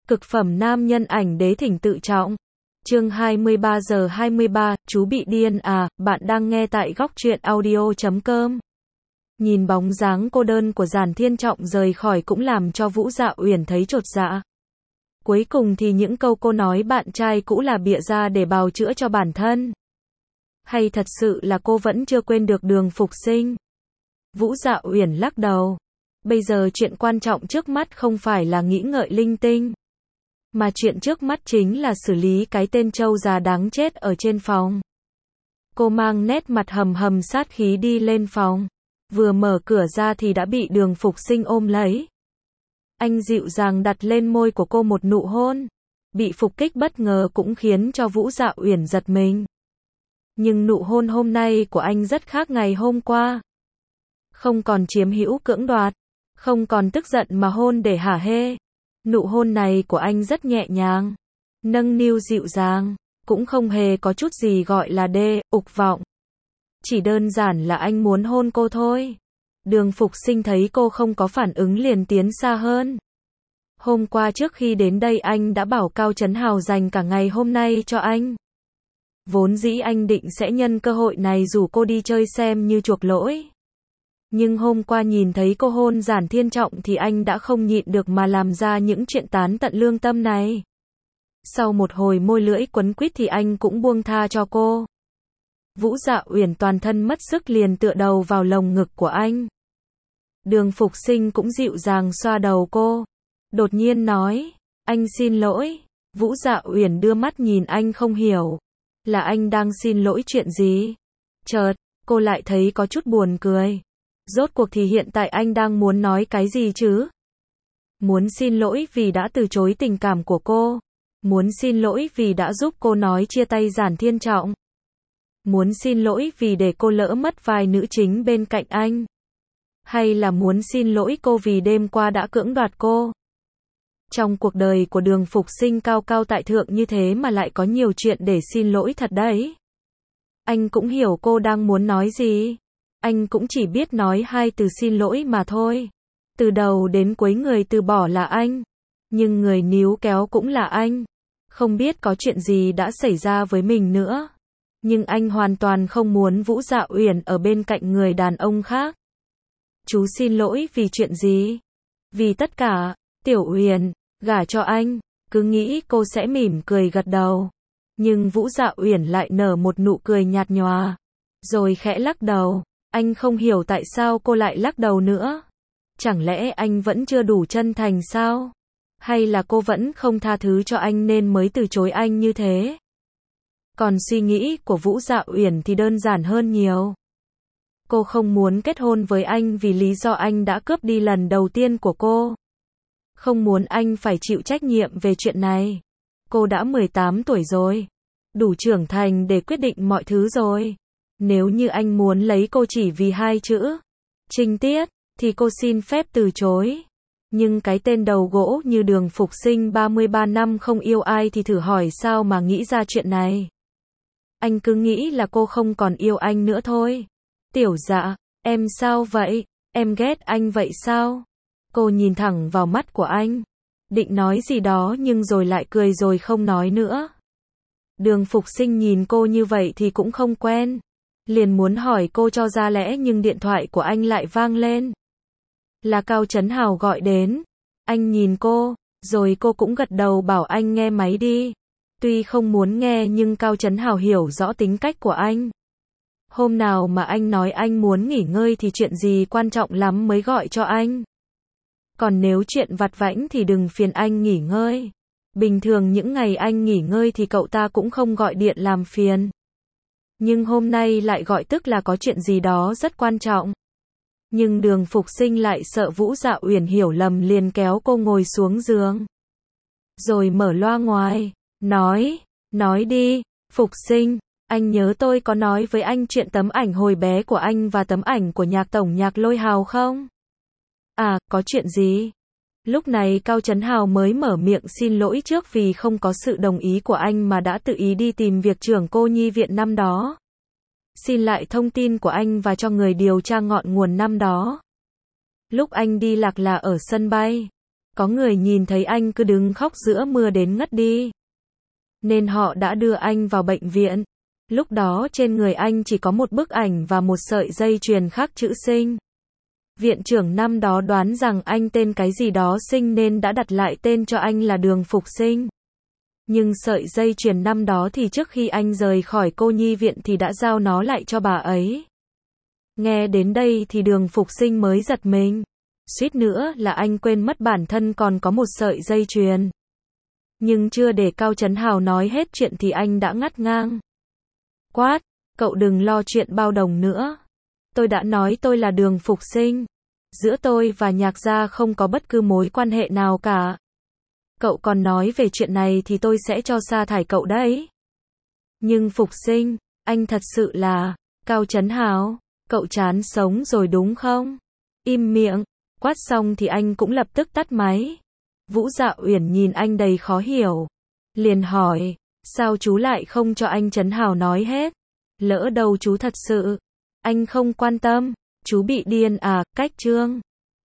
Cực phẩm nam nhân ảnh đế thỉnh tự trọng. Chương 23 giờ 23, chú bị điên à, bạn đang nghe tại góc truyện audio.com. Nhìn bóng dáng cô đơn của Giản Thiên Trọng rời khỏi cũng làm cho Vũ Dạ Uyển thấy chột dạ. Cuối cùng thì những câu cô nói bạn trai cũ là bịa ra để bào chữa cho bản thân. Hay thật sự là cô vẫn chưa quên được Đường Phục Sinh? Vũ Dạ Uyển lắc đầu. Bây giờ chuyện quan trọng trước mắt không phải là nghĩ ngợi linh tinh. Mà chuyện trước mắt chính là xử lý cái tên trâu già đáng chết ở trên phòng. Cô mang nét mặt hầm hầm sát khí đi lên phòng. Vừa mở cửa ra thì đã bị Đường Phục Sinh ôm lấy. Anh dịu dàng đặt lên môi của cô một nụ hôn. Bị phục kích bất ngờ cũng khiến cho Vũ Dạ Uyển giật mình. Nhưng nụ hôn hôm nay của anh rất khác ngày hôm qua. Không còn chiếm hữu cưỡng đoạt. Không còn tức giận mà hôn để hả hê. Nụ hôn này của anh rất nhẹ nhàng, nâng niu dịu dàng, cũng không hề có chút gì gọi là ục vọng. Chỉ đơn giản là anh muốn hôn cô thôi. Đường Phục Sinh thấy cô không có phản ứng liền tiến xa hơn. Hôm qua trước khi đến đây anh đã bảo Cao Chấn Hào dành cả ngày hôm nay cho anh. Vốn dĩ anh định sẽ nhân cơ hội này rủ cô đi chơi xem như chuộc lỗi. Nhưng hôm qua nhìn thấy cô hôn Giản Thiên Trọng thì anh đã không nhịn được mà làm ra những chuyện tán tận lương tâm này. Sau một hồi môi lưỡi quấn quýt thì anh cũng buông tha cho cô. Vũ Dạ Uyển toàn thân mất sức liền tựa đầu vào lồng ngực của anh. Đường Phục Sinh cũng dịu dàng xoa đầu cô. Đột nhiên nói, anh xin lỗi. Vũ Dạ Uyển đưa mắt nhìn anh không hiểu. Là anh đang xin lỗi chuyện gì? Chợt, cô lại thấy có chút buồn cười. Rốt cuộc thì hiện tại anh đang muốn nói cái gì chứ? Muốn xin lỗi vì đã từ chối tình cảm của cô. Muốn xin lỗi vì đã giúp cô nói chia tay Giản Thiên Trọng. Muốn xin lỗi vì để cô lỡ mất vai nữ chính bên cạnh anh. Hay là muốn xin lỗi cô vì đêm qua đã cưỡng đoạt cô. Trong cuộc đời của Đường Phục Sinh cao cao tại thượng như thế mà lại có nhiều chuyện để xin lỗi thật đấy. Anh cũng hiểu cô đang muốn nói gì. Anh cũng chỉ biết nói hai từ xin lỗi mà thôi. Từ đầu đến cuối người từ bỏ là anh. Nhưng người níu kéo cũng là anh. Không biết có chuyện gì đã xảy ra với mình nữa. Nhưng anh hoàn toàn không muốn Vũ Dạ Uyển ở bên cạnh người đàn ông khác. Chú xin lỗi vì chuyện gì? Vì tất cả. Tiểu Uyển, gả cho anh. Cứ nghĩ cô sẽ mỉm cười gật đầu. Nhưng Vũ Dạ Uyển lại nở một nụ cười nhạt nhòa. Rồi khẽ lắc đầu. Anh không hiểu tại sao cô lại lắc đầu nữa. Chẳng lẽ anh vẫn chưa đủ chân thành sao? Hay là cô vẫn không tha thứ cho anh nên mới từ chối anh như thế? Còn suy nghĩ của Vũ Dạ Uyển thì đơn giản hơn nhiều. Cô không muốn kết hôn với anh vì lý do anh đã cướp đi lần đầu tiên của cô. Không muốn anh phải chịu trách nhiệm về chuyện này. Cô đã 18 tuổi rồi. Đủ trưởng thành để quyết định mọi thứ rồi. Nếu như anh muốn lấy cô chỉ vì hai chữ trinh tiết, thì cô xin phép từ chối. Nhưng cái tên đầu gỗ như Đường Phục Sinh 33 năm không yêu ai thì thử hỏi sao mà nghĩ ra chuyện này. Anh cứ nghĩ là cô không còn yêu anh nữa thôi. Tiểu Dạ, em sao vậy? Em ghét anh vậy sao? Cô nhìn thẳng vào mắt của anh. Định nói gì đó nhưng rồi lại cười rồi không nói nữa. Đường Phục Sinh nhìn cô như vậy thì cũng không quen. Liền muốn hỏi cô cho ra lẽ nhưng điện thoại của anh lại vang lên. Là Cao Chấn Hào gọi đến. Anh nhìn cô, rồi cô cũng gật đầu bảo anh nghe máy đi. Tuy không muốn nghe nhưng Cao Chấn Hào hiểu rõ tính cách của anh. Hôm nào mà anh nói anh muốn nghỉ ngơi thì chuyện gì quan trọng lắm mới gọi cho anh. Còn nếu chuyện vặt vãnh thì đừng phiền anh nghỉ ngơi. Bình thường những ngày anh nghỉ ngơi thì cậu ta cũng không gọi điện làm phiền. Nhưng hôm nay lại gọi tức là có chuyện gì đó rất quan trọng. Nhưng Đường Phục Sinh lại sợ Vũ Dạ Uyển hiểu lầm liền kéo cô ngồi xuống giường. Rồi mở loa ngoài, nói đi, Phục Sinh, anh nhớ tôi có nói với anh chuyện tấm ảnh hồi bé của anh và tấm ảnh của nhạc tổng nhạc Lôi Hào không? À, có chuyện gì? Lúc này Cao Chấn Hào mới mở miệng xin lỗi trước vì không có sự đồng ý của anh mà đã tự ý đi tìm việc trưởng cô nhi viện năm đó. Xin lại thông tin của anh và cho người điều tra ngọn nguồn năm đó. Lúc anh đi lạc là ở sân bay. Có người nhìn thấy anh cứ đứng khóc giữa mưa đến ngất đi, nên họ đã đưa anh vào bệnh viện. Lúc đó trên người anh chỉ có một bức ảnh và một sợi dây chuyền khắc chữ Sinh. Viện trưởng năm đó đoán rằng anh tên cái gì đó Sinh nên đã đặt lại tên cho anh là Đường Phục Sinh. Nhưng sợi dây chuyền năm đó thì trước khi anh rời khỏi cô nhi viện thì đã giao nó lại cho bà ấy. Nghe đến đây thì Đường Phục Sinh mới giật mình. Suýt nữa là anh quên mất bản thân còn có một sợi dây chuyền. Nhưng chưa để Cao Chấn Hào nói hết chuyện thì anh đã ngắt ngang. Quát, cậu đừng lo chuyện bao đồng nữa. Tôi đã nói tôi là Đường Phục Sinh. Giữa tôi và Nhạc gia không có bất cứ mối quan hệ nào cả. Cậu còn nói về chuyện này thì tôi sẽ cho sa thải cậu đấy. Nhưng Phục Sinh, anh thật sự là... Cao Chấn Hào, cậu chán sống rồi đúng không? Im miệng. Quát xong thì anh cũng lập tức tắt máy. Vũ Dạ Uyển nhìn anh đầy khó hiểu. Liền hỏi, sao chú lại không cho anh Chấn Hào nói hết? Lỡ đâu chú thật sự. Anh không quan tâm. Chú bị điên à, cách chương.